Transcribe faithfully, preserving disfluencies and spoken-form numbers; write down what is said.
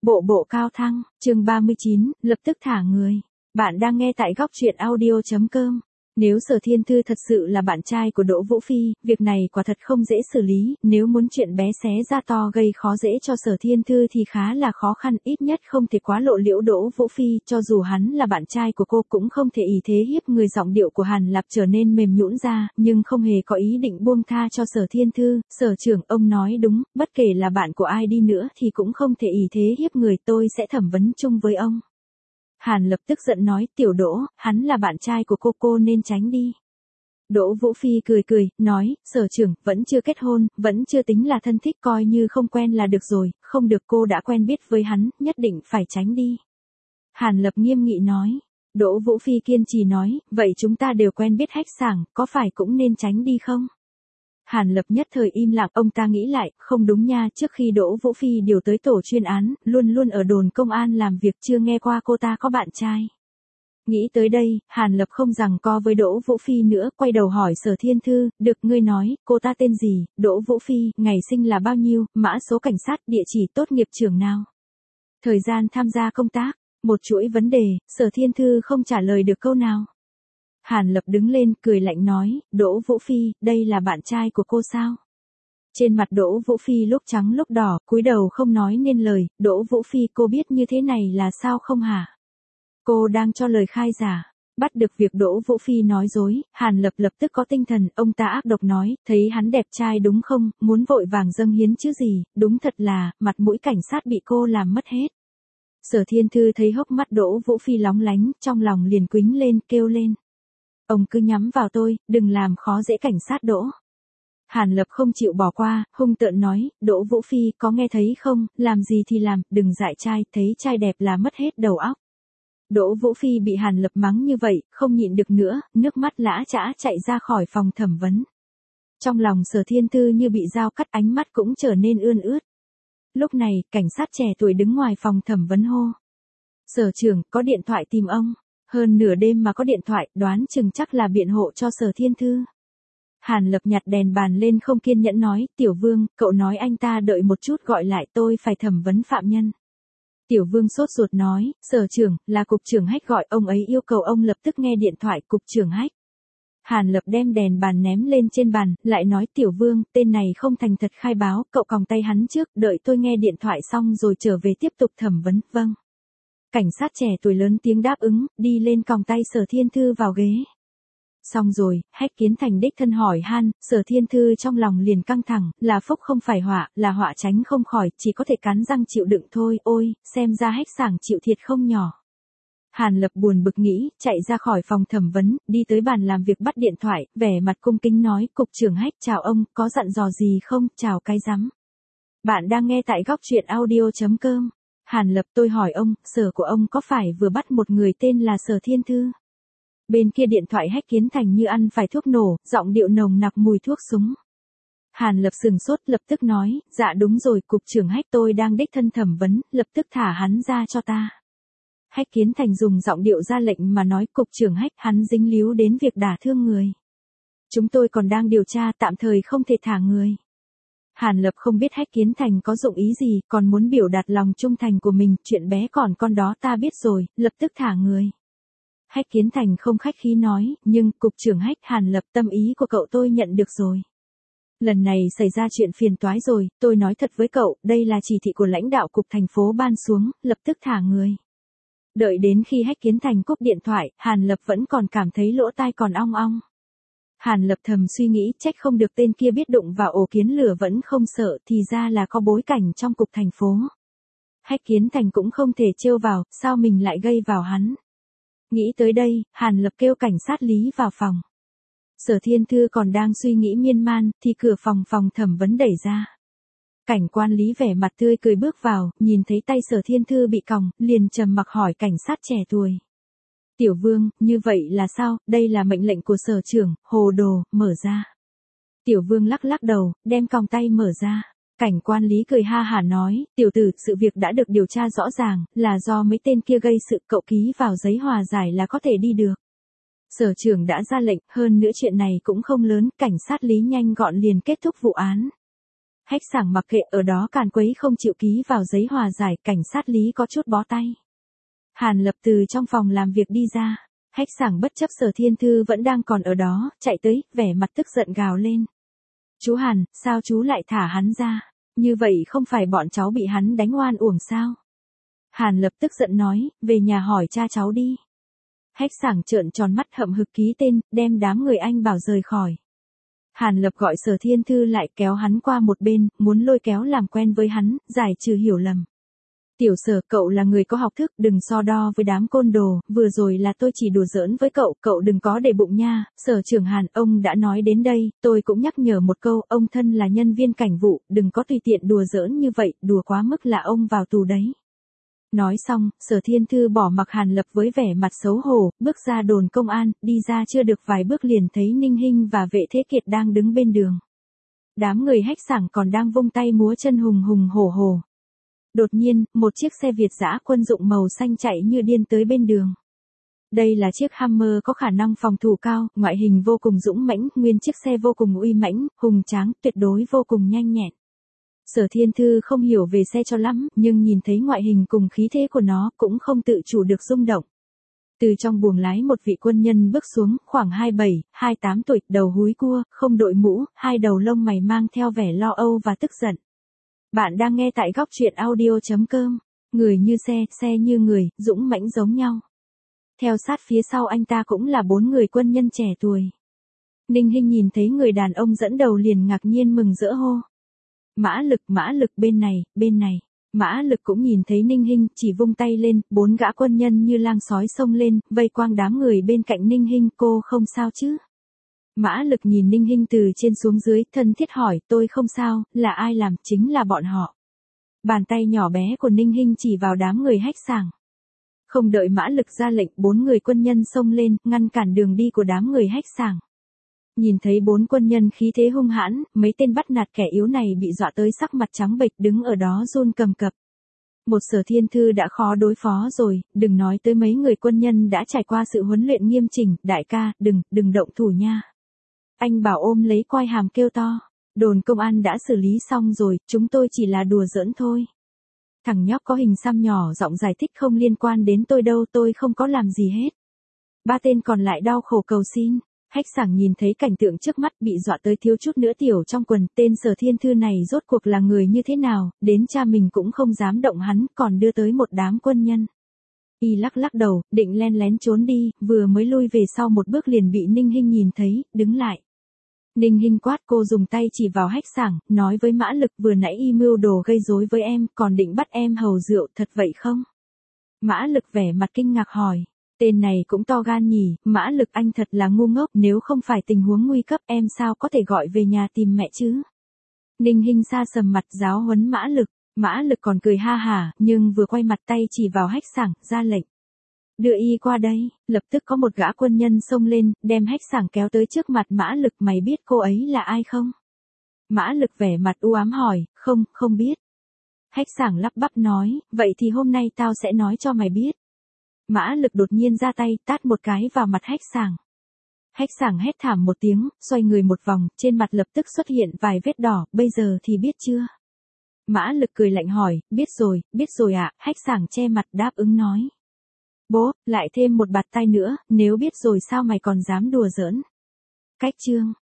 Bộ bộ cao thăng, chương ba mươi chín, lập tức thả người. Bạn đang nghe tại góc truyện audio chấm com. Nếu Sở Thiên Thư thật sự là bạn trai của Đỗ Vũ Phi, việc này quả thật không dễ xử lý, nếu muốn chuyện bé xé ra to gây khó dễ cho Sở Thiên Thư thì khá là khó khăn, ít nhất không thể quá lộ liễu Đỗ Vũ Phi, cho dù hắn là bạn trai của cô cũng không thể ỷ thế hiếp người. Giọng điệu của Hàn Lập trở nên mềm nhũn ra, nhưng không hề có ý định buông tha cho Sở Thiên Thư. Sở trưởng, ông nói đúng, bất kể là bạn của ai đi nữa thì cũng không thể ỷ thế hiếp người, tôi sẽ thẩm vấn chung với ông. Hàn Lập tức giận nói, tiểu Đỗ, hắn là bạn trai của cô, cô nên tránh đi. Đỗ Vũ Phi cười cười, nói, sở trưởng, vẫn chưa kết hôn, vẫn chưa tính là thân thích, coi như không quen là được rồi, không được, cô đã quen biết với hắn, nhất định phải tránh đi. Hàn Lập nghiêm nghị nói. Đỗ Vũ Phi kiên trì nói, vậy chúng ta đều quen biết Hách Sảng, có phải cũng nên tránh đi không? Hàn Lập nhất thời im lặng, ông ta nghĩ lại, không đúng nha, trước khi Đỗ Vũ Phi điều tới tổ chuyên án, luôn luôn ở đồn công an làm việc, chưa nghe qua cô ta có bạn trai. Nghĩ tới đây, Hàn Lập không giằng co với Đỗ Vũ Phi nữa, quay đầu hỏi Sở Thiên Thư, được, ngươi nói, cô ta tên gì? Đỗ Vũ Phi, ngày sinh là bao nhiêu, mã số cảnh sát, địa chỉ tốt nghiệp trường nào? Thời gian tham gia công tác, một chuỗi vấn đề, Sở Thiên Thư không trả lời được câu nào. Hàn Lập đứng lên, cười lạnh nói, Đỗ Vũ Phi, đây là bạn trai của cô sao? Trên mặt Đỗ Vũ Phi lúc trắng lúc đỏ, cúi đầu không nói nên lời. Đỗ Vũ Phi, cô biết như thế này là sao không hả? Cô đang cho lời khai giả. Bắt được việc Đỗ Vũ Phi nói dối, Hàn Lập lập tức có tinh thần, ông ta ác độc nói, thấy hắn đẹp trai đúng không, muốn vội vàng dâng hiến chứ gì, đúng thật là, mặt mũi cảnh sát bị cô làm mất hết. Sở Thiên Thư thấy hốc mắt Đỗ Vũ Phi lóng lánh, trong lòng liền quýnh lên, kêu lên. Ông cứ nhắm vào tôi, đừng làm khó dễ cảnh sát Đỗ. Hàn Lập không chịu bỏ qua, hung tợn nói, Đỗ Vũ Phi, có nghe thấy không, làm gì thì làm, đừng dại trai, thấy trai đẹp là mất hết đầu óc. Đỗ Vũ Phi bị Hàn Lập mắng như vậy, không nhịn được nữa, nước mắt lã chã chạy ra khỏi phòng thẩm vấn. Trong lòng Sở Thiên Thư như bị dao cắt, ánh mắt cũng trở nên ươn ướt. Lúc này, cảnh sát trẻ tuổi đứng ngoài phòng thẩm vấn hô. Sở trưởng, có điện thoại tìm ông. Hơn nửa đêm mà có điện thoại, đoán chừng chắc là biện hộ cho Sở Thiên Thư. Hàn Lập nhặt đèn bàn lên, không kiên nhẫn nói, Tiểu Vương, cậu nói anh ta đợi một chút, gọi lại tôi phải thẩm vấn phạm nhân. Tiểu Vương sốt ruột nói, Sở trưởng, là cục trưởng Hách gọi, ông ấy yêu cầu ông lập tức nghe điện thoại. Cục trưởng Hách. Hàn Lập đem đèn bàn ném lên trên bàn, lại nói, Tiểu Vương, tên này không thành thật khai báo, cậu còng tay hắn trước, đợi tôi nghe điện thoại xong rồi trở về tiếp tục thẩm vấn. Vâng. Cảnh sát trẻ tuổi lớn tiếng đáp ứng, đi lên còng tay Sở Thiên Thư vào ghế. Xong rồi, Hách Kiến Thành đích thân hỏi han, Sở Thiên Thư trong lòng liền căng thẳng, là phúc không phải họa, là họa tránh không khỏi, chỉ có thể cắn răng chịu đựng thôi, ôi, xem ra Hách Sảng chịu thiệt không nhỏ. Hàn Lập buồn bực nghĩ, chạy ra khỏi phòng thẩm vấn, đi tới bàn làm việc bắt điện thoại, vẻ mặt cung kính nói, Cục trưởng Hách, chào ông, có dặn dò gì không, chào cái rắm. Bạn đang nghe tại góc truyện audio chấm com. Hàn Lập, tôi hỏi ông, sở của ông có phải vừa bắt một người tên là Sở Thiên Thư? Bên kia điện thoại Hách Kiến Thành như ăn phải thuốc nổ, giọng điệu nồng nặc mùi thuốc súng. Hàn Lập sừng sốt, lập tức nói, dạ đúng rồi, cục trưởng Hách, tôi đang đích thân thẩm vấn, lập tức thả hắn ra cho ta. Hách Kiến Thành dùng giọng điệu ra lệnh mà nói, cục trưởng Hách, hắn dính líu đến việc đả thương người. Chúng tôi còn đang điều tra, tạm thời không thể thả người. Hàn Lập không biết Hách Kiến Thành có dụng ý gì, còn muốn biểu đạt lòng trung thành của mình, chuyện bé còn con đó ta biết rồi, lập tức thả người. Hách Kiến Thành không khách khí nói, nhưng, cục trưởng Hách, Hàn Lập, tâm ý của cậu tôi nhận được rồi. Lần này xảy ra chuyện phiền toái rồi, tôi nói thật với cậu, đây là chỉ thị của lãnh đạo cục thành phố ban xuống, lập tức thả người. Đợi đến khi Hách Kiến Thành cúp điện thoại, Hàn Lập vẫn còn cảm thấy lỗ tai còn ong ong. Hàn Lập thầm suy nghĩ, trách không được tên kia biết đụng vào ổ kiến lửa vẫn không sợ, thì ra là có bối cảnh trong cục thành phố. Hách Kiến Thành cũng không thể trêu vào, sao mình lại gây vào hắn. Nghĩ tới đây, Hàn Lập kêu cảnh sát Lý vào phòng. Sở Thiên Thư còn đang suy nghĩ miên man, thì cửa phòng phòng thẩm vấn đẩy ra. Cảnh quan Lý vẻ mặt tươi cười bước vào, nhìn thấy tay Sở Thiên Thư bị còng, liền trầm mặc hỏi cảnh sát trẻ tuổi. Tiểu Vương, như vậy là sao, đây là mệnh lệnh của sở trưởng, hồ đồ, mở ra. Tiểu Vương lắc lắc đầu, đem còng tay mở ra. Cảnh quan Lý cười ha hả nói, tiểu tử, sự việc đã được điều tra rõ ràng, là do mấy tên kia gây sự, cậu ký vào giấy hòa giải là có thể đi được. Sở trưởng đã ra lệnh, hơn nữa chuyện này cũng không lớn, cảnh sát Lý nhanh gọn liền kết thúc vụ án. Hách Sảng mặc kệ ở đó càn quấy không chịu ký vào giấy hòa giải, cảnh sát Lý có chút bó tay. Hàn Lập từ trong phòng làm việc đi ra. Hách Sảng bất chấp Sở Thiên Thư vẫn đang còn ở đó, chạy tới, vẻ mặt tức giận gào lên. Chú Hàn, sao chú lại thả hắn ra? Như vậy không phải bọn cháu bị hắn đánh oan uổng sao? Hàn Lập tức giận nói, về nhà hỏi cha cháu đi. Hách Sảng trợn tròn mắt hậm hực ký tên, đem đám người anh bảo rời khỏi. Hàn Lập gọi Sở Thiên Thư lại, kéo hắn qua một bên, muốn lôi kéo làm quen với hắn, giải trừ hiểu lầm. Tiểu Sở, cậu là người có học thức, đừng so đo với đám côn đồ, vừa rồi là tôi chỉ đùa giỡn với cậu, cậu đừng có để bụng nha. Sở trưởng Hàn, ông đã nói đến đây, tôi cũng nhắc nhở một câu, ông thân là nhân viên cảnh vụ, đừng có tùy tiện đùa giỡn như vậy, đùa quá mức là ông vào tù đấy. Nói xong, Sở Thiên Thư bỏ mặc Hàn Lập với vẻ mặt xấu hổ, bước ra đồn công an, đi ra chưa được vài bước liền thấy Ninh Hinh và Vệ Thế Kiệt đang đứng bên đường. Đám người Hách Sảng còn đang vung tay múa chân hùng hùng hổ hổ. Đột nhiên, một chiếc xe Việt dã quân dụng màu xanh chạy như điên tới bên đường. Đây là chiếc Hammer có khả năng phòng thủ cao, ngoại hình vô cùng dũng mãnh, nguyên chiếc xe vô cùng uy mãnh, hùng tráng, tuyệt đối vô cùng nhanh nhẹn. Sở Thiên Thư không hiểu về xe cho lắm, nhưng nhìn thấy ngoại hình cùng khí thế của nó cũng không tự chủ được rung động. Từ trong buồng lái một vị quân nhân bước xuống, khoảng hai mươi bảy, hai mươi tám tuổi, đầu húi cua, không đội mũ, hai đầu lông mày mang theo vẻ lo âu và tức giận. Bạn đang nghe tại góc truyện audio chấm com. Người như xe, xe như người, dũng mãnh giống nhau. Theo sát phía sau anh ta cũng là bốn người quân nhân trẻ tuổi. Ninh Hinh nhìn thấy người đàn ông dẫn đầu liền ngạc nhiên mừng rỡ hô. Mã Lực, Mã Lực bên này, bên này. Mã Lực cũng nhìn thấy Ninh Hinh, chỉ vung tay lên, bốn gã quân nhân như lang sói xông lên, vây quanh đám người bên cạnh Ninh Hinh, cô không sao chứ? Mã Lực nhìn Ninh Hinh từ trên xuống dưới, thân thiết hỏi, tôi không sao, là ai làm, chính là bọn họ. Bàn tay nhỏ bé của Ninh Hinh chỉ vào đám người Hách Sảng. Không đợi Mã Lực ra lệnh, bốn người quân nhân xông lên, ngăn cản đường đi của đám người Hách Sảng. Nhìn thấy bốn quân nhân khí thế hung hãn, mấy tên bắt nạt kẻ yếu này bị dọa tới sắc mặt trắng bệch đứng ở đó run cầm cập. Một Sở Thiên Thư đã khó đối phó rồi, đừng nói tới mấy người quân nhân đã trải qua sự huấn luyện nghiêm chỉnh, đại ca, đừng, đừng động thủ nha. Anh Bảo ôm lấy quai hàm kêu to, đồn công an đã xử lý xong rồi, chúng tôi chỉ là đùa giỡn thôi. Thằng nhóc có hình xăm nhỏ giọng giải thích không liên quan đến tôi đâu, tôi không có làm gì hết. Ba tên còn lại đau khổ cầu xin. Hách Sảng nhìn thấy cảnh tượng trước mắt bị dọa tới thiếu chút nữa tiểu trong quần, tên Sở Thiên Thư này rốt cuộc là người như thế nào, đến cha mình cũng không dám động hắn, còn đưa tới một đám quân nhân. Y lắc lắc đầu, định len lén trốn đi, vừa mới lui về sau một bước liền bị Ninh Hinh nhìn thấy, đứng lại. Ninh Hinh quát, cô dùng tay chỉ vào Hách Sảng, nói với Mã Lực, vừa nãy y mưu đồ gây rối với em, còn định bắt em hầu rượu, thật vậy không? Mã Lực vẻ mặt kinh ngạc hỏi. Tên này cũng to gan nhỉ, Mã Lực anh thật là ngu ngốc, nếu không phải tình huống nguy cấp em sao có thể gọi về nhà tìm mẹ chứ? Ninh Hinh sa sầm mặt giáo huấn Mã Lực, Mã Lực còn cười ha hả, nhưng vừa quay mặt tay chỉ vào Hách Sảng, ra lệnh. Đưa y qua đây, lập tức có một gã quân nhân xông lên, đem Hách Sảng kéo tới trước mặt Mã Lực, mày biết cô ấy là ai không? Mã Lực vẻ mặt u ám hỏi, không, không biết. Hách Sảng lắp bắp nói, vậy thì hôm nay tao sẽ nói cho mày biết. Mã Lực đột nhiên ra tay, tát một cái vào mặt Hách Sảng. Hách Sảng hét thảm một tiếng, xoay người một vòng, trên mặt lập tức xuất hiện vài vết đỏ, bây giờ thì biết chưa? Mã Lực cười lạnh hỏi, biết rồi, biết rồi ạ, à? Hách Sảng che mặt đáp ứng nói. Bố, lại thêm một bạt tai nữa, nếu biết rồi sao mày còn dám đùa giỡn? Cách chương.